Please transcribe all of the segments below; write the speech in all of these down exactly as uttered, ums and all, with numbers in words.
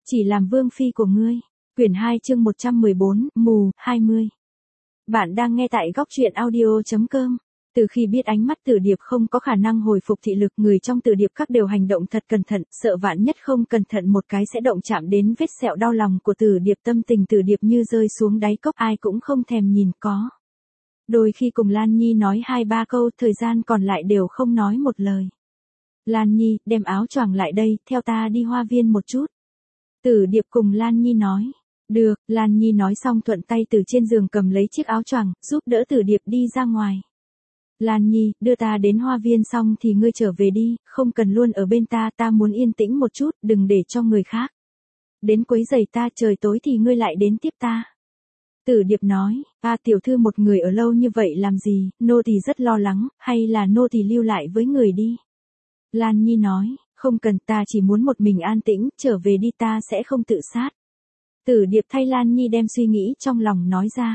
Chỉ làm vương phi của ngươi. Quyển hai chương một trăm mười bốn, mù, hai mươi. Bạn đang nghe tại góc truyện audio chấm com. Từ khi biết ánh mắt Tử Điệp không có khả năng hồi phục thị lực, người trong Tử Điệp các đều hành động thật cẩn thận, sợ vạn nhất không cẩn thận một cái sẽ động chạm đến vết sẹo đau lòng của Tử Điệp. Tâm tình Tử Điệp như rơi xuống đáy cốc, ai cũng không thèm nhìn có. Đôi khi cùng Lan Nhi nói hai ba câu, thời gian còn lại đều không nói một lời. Lan Nhi, đem áo choàng lại đây, theo ta đi hoa viên một chút. Tử Điệp cùng Lan Nhi nói. Được, Lan Nhi nói xong thuận tay từ trên giường cầm lấy chiếc áo choàng, giúp đỡ Tử Điệp đi ra ngoài. Lan Nhi, đưa ta đến hoa viên xong thì ngươi trở về đi, không cần luôn ở bên ta, ta muốn yên tĩnh một chút, đừng để cho người khác đến quấy rầy ta, trời tối thì ngươi lại đến tiếp ta. Tử Điệp nói, a tiểu thư một người ở lâu như vậy làm gì, nô tỳ rất lo lắng, hay là nô tỳ lưu lại với người đi. Lan Nhi nói, không cần, ta chỉ muốn một mình an tĩnh, trở về đi, ta sẽ không tự sát. Tử Điệp thay Lan Nhi đem suy nghĩ trong lòng nói ra.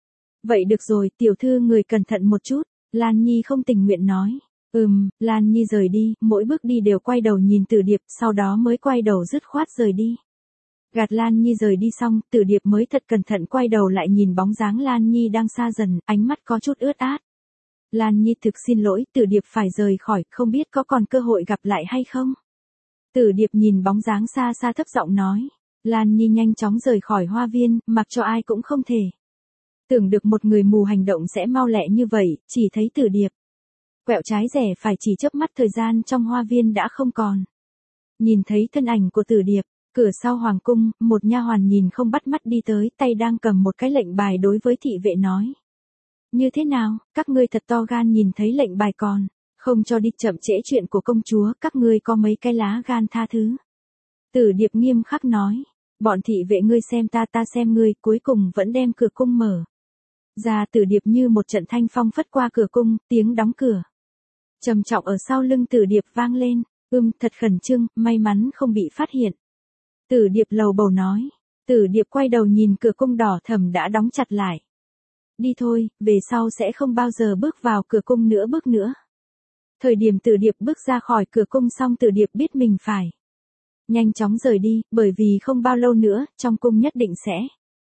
Vậy được rồi, tiểu thư người cẩn thận một chút. Lan Nhi không tình nguyện nói. Ừm, Lan Nhi rời đi, mỗi bước đi đều quay đầu nhìn Tử Điệp, sau đó mới quay đầu dứt khoát rời đi. Gạt Lan Nhi rời đi xong, Tử Điệp mới thật cẩn thận quay đầu lại nhìn bóng dáng Lan Nhi đang xa dần, ánh mắt có chút ướt át. Lan Nhi thực xin lỗi, Tử Điệp phải rời khỏi, không biết có còn cơ hội gặp lại hay không. Tử Điệp nhìn bóng dáng xa xa thấp giọng nói. Lan Nhi nhanh chóng rời khỏi hoa viên, mặc cho ai cũng không thể tưởng được một người mù hành động sẽ mau lẹ như vậy, chỉ thấy Tử Điệp quẹo trái rẽ phải, chỉ chớp mắt thời gian trong hoa viên đã không còn. Nhìn thấy thân ảnh của Tử Điệp, cửa sau hoàng cung, một nha hoàn nhìn không bắt mắt đi tới, tay đang cầm một cái lệnh bài đối với thị vệ nói. Như thế nào, các ngươi thật to gan nhìn thấy lệnh bài còn không cho đi, chậm trễ chuyện của công chúa, các ngươi có mấy cái lá gan tha thứ. Tử Điệp nghiêm khắc nói. Bọn thị vệ ngươi xem ta, ta xem ngươi, cuối cùng vẫn đem cửa cung mở ra. Tử Điệp như một trận thanh phong phất qua cửa cung, tiếng đóng cửa trầm trọng ở sau lưng Tử Điệp vang lên. Ưm, thật khẩn trương, may mắn không bị phát hiện. Tử Điệp lầu bầu nói. Tử Điệp quay đầu nhìn cửa cung đỏ thẫm đã đóng chặt lại. Đi thôi, về sau sẽ không bao giờ bước vào cửa cung nữa bước nữa. Thời điểm Tử Điệp bước ra khỏi cửa cung xong, Tử Điệp biết mình phải nhanh chóng rời đi, bởi vì không bao lâu nữa, trong cung nhất định sẽ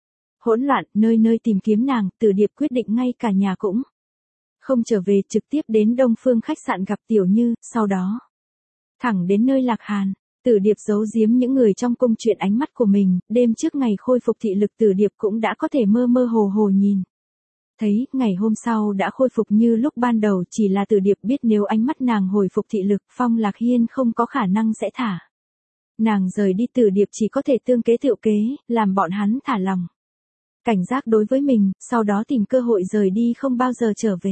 hỗn loạn, nơi nơi tìm kiếm nàng. Tử Điệp quyết định ngay cả nhà cũng không trở về, trực tiếp đến Đông Phương khách sạn gặp Tiểu Như, sau đó thẳng đến nơi Lạc Hàn. Tử Điệp giấu giếm những người trong cung chuyện ánh mắt của mình, đêm trước ngày khôi phục thị lực Tử Điệp cũng đã có thể mơ mơ hồ hồ nhìn thấy, ngày hôm sau đã khôi phục như lúc ban đầu, chỉ là Tử Điệp biết nếu ánh mắt nàng hồi phục thị lực, Phong Lạc Hiên không có khả năng sẽ thả nàng rời đi. Tử Điệp chỉ có thể tương kế tựu kế, làm bọn hắn thả lòng cảnh giác đối với mình, sau đó tìm cơ hội rời đi, không bao giờ trở về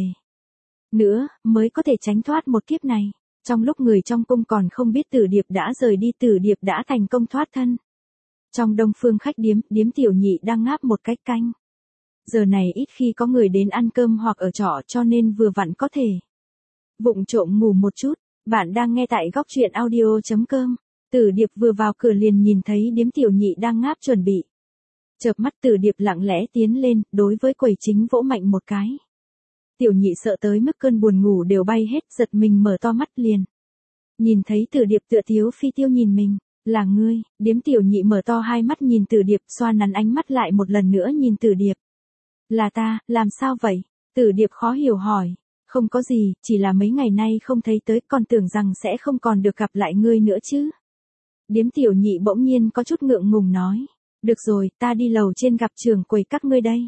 nữa, mới có thể tránh thoát một kiếp này. Trong lúc người trong cung còn không biết Tử Điệp đã rời đi, Tử Điệp đã thành công thoát thân. Trong Đông Phương khách điếm, điếm Tiểu Nhị đang ngáp một cách canh. Giờ này ít khi có người đến ăn cơm hoặc ở trọ, cho nên vừa vặn có thể vụng trộm ngủ một chút. Bạn đang nghe tại góc truyện audio chấm com. Tử Điệp vừa vào cửa liền nhìn thấy điếm Tiểu Nhị đang ngáp chuẩn bị chợp mắt. Tử Điệp lặng lẽ tiến lên, đối với quầy chính vỗ mạnh một cái. Tiểu Nhị sợ tới mức cơn buồn ngủ đều bay hết, giật mình mở to mắt liền nhìn thấy Tử Điệp tựa tiếu phi tiêu nhìn mình. Là ngươi? Điếm Tiểu Nhị mở to hai mắt nhìn Tử Điệp, xoa nắn ánh mắt lại một lần nữa nhìn Tử Điệp. Là ta, làm sao vậy? Tử Điệp khó hiểu hỏi. Không có gì, chỉ là mấy ngày nay không thấy tới, còn tưởng rằng sẽ không còn được gặp lại ngươi nữa chứ. Điếm Tiểu Nhị bỗng nhiên có chút ngượng ngùng nói. Được rồi, ta đi lầu trên gặp trưởng quầy các ngươi đây.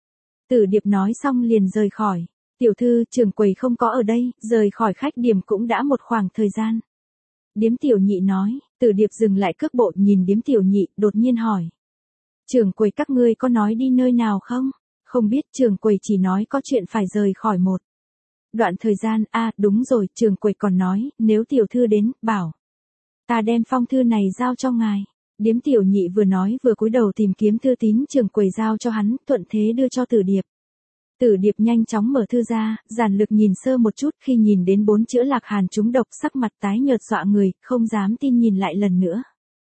Tử Điệp nói xong liền rời khỏi. Tiểu thư, trưởng quầy không có ở đây, rời khỏi khách điểm cũng đã một khoảng thời gian. Điếm Tiểu Nhị nói. Tử Điệp dừng lại cước bộ nhìn Điếm Tiểu Nhị, đột nhiên hỏi. Trưởng quầy các ngươi có nói đi nơi nào không? Không biết, trưởng quầy chỉ nói có chuyện phải rời khỏi một đoạn thời gian. A, à, đúng rồi, trưởng quầy còn nói, nếu tiểu thư đến, bảo ta đem phong thư này giao cho ngài. Điếm Tiểu Nhị vừa nói vừa cúi đầu tìm kiếm thư tín trưởng quầy giao cho hắn, thuận thế đưa cho Tử Điệp. Tử Điệp nhanh chóng mở thư ra, giản lược nhìn sơ một chút, khi nhìn đến bốn chữ Lạc Hàn trúng độc, sắc mặt tái nhợt dọa người, không dám tin nhìn lại lần nữa.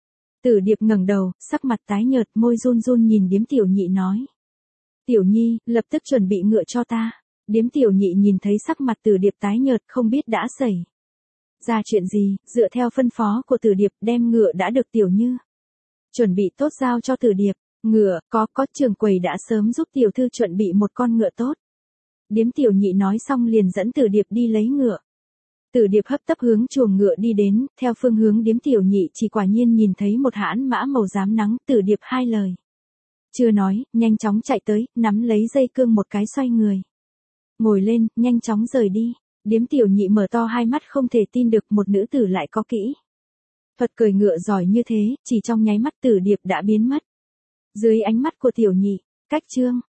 Tử Điệp ngẩng đầu, sắc mặt tái nhợt, môi run run nhìn Điếm Tiểu Nhị nói. Tiểu Nhi, lập tức chuẩn bị ngựa cho ta. Điếm Tiểu Nhị nhìn thấy sắc mặt Tử Điệp tái nhợt, không biết đã xảy ra chuyện gì, dựa theo phân phó của Tử Điệp, đem ngựa đã được Tiểu Như Chuẩn bị tốt giao cho Tử Điệp. Ngựa, có, có, trưởng quầy đã sớm giúp tiểu thư chuẩn bị một con ngựa tốt. Điếm tiểu nhị nói xong liền dẫn Tử Điệp đi lấy ngựa. Tử Điệp hấp tấp hướng chuồng ngựa đi đến, theo phương hướng điếm tiểu nhị chỉ quả nhiên nhìn thấy một hãn mã màu xám nắng. Tử Điệp hai lời chưa nói, nhanh chóng chạy tới, nắm lấy dây cương một cái xoay người. Ngồi lên, nhanh chóng rời đi. Điếm tiểu nhị mở to hai mắt không thể tin được một nữ tử lại có kỹ thuật cười ngựa giỏi như thế, chỉ trong nháy mắt Tử Điệp đã biến mất. Dưới ánh mắt của tiểu nhị, cách chương.